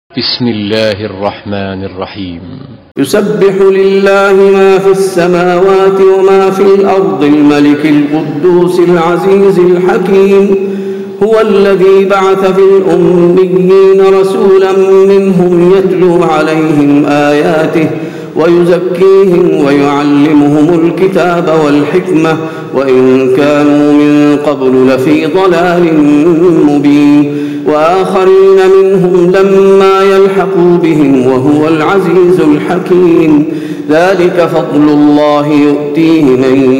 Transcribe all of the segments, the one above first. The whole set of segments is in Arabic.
بسم الله الرحمن الرحيم. يسبح لله ما في السماوات وما في الأرض الملك القدوس العزيز الحكيم. هو الذي بعث في الأميين رسولا منهم يتلو عليهم آياته ويزكيهم ويعلمهم الكتاب والحكمة وإن كانوا من قبل لفي ضلال مبين، وآخرين منهم لما يلحقوا بهم وهو العزيز الحكيم. ذلك فضل الله يؤتيه من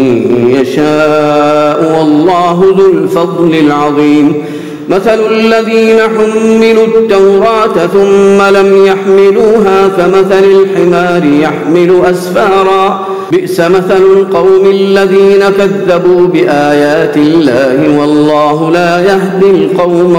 يشاء والله ذو الفضل العظيم. مثل الذين حملوا التوراة ثم لم يحملوها كمثل الحمار يحمل أسفارا، بئس مثل القوم الذين كذبوا بآيات الله والله لا يهدي القوم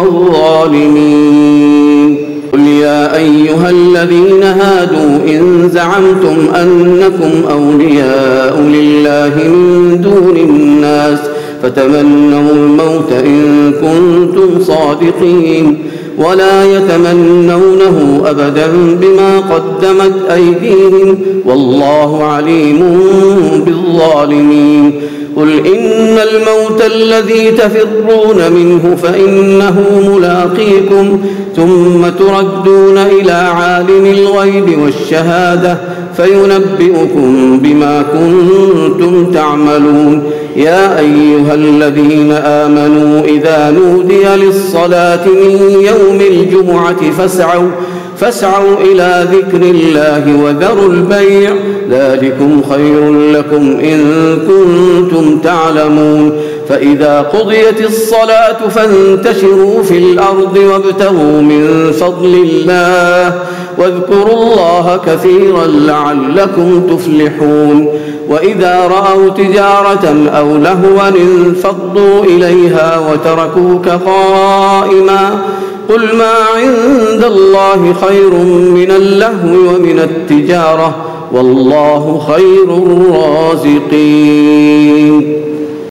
الظالمين. قل يا أيها الذين هادوا إن زعمتم أنكم أولياء لله من دون الناس فتمنوا الموت إن كنتم صادقين، ولا يتمنونه أبدا بما قدمت أيديهم والله عليم بالظالمين. قل إن الموت الذي تفرون منه فإنه ملاقيكم ثم تردون إلى عالم الغيب والشهادة فينبئكم بما كنتم تعملون. يا أيها الذين آمنوا إذا نودي للصلاة من يوم الجمعة فاسعوا إلى ذكر الله وذروا البيع، ذلكم خير لكم إن كنتم تعلمون. فإذا قضيت الصلاة فانتشروا في الأرض وابتغوا من فضل الله واذكروا الله كثيرا لعلكم تفلحون. وإذا رأوا تجارة أو لهوا انفضوا إليها وتركوك قائما، قل ما عند الله خير من اللهو ومن التجارة والله خير الرازقين.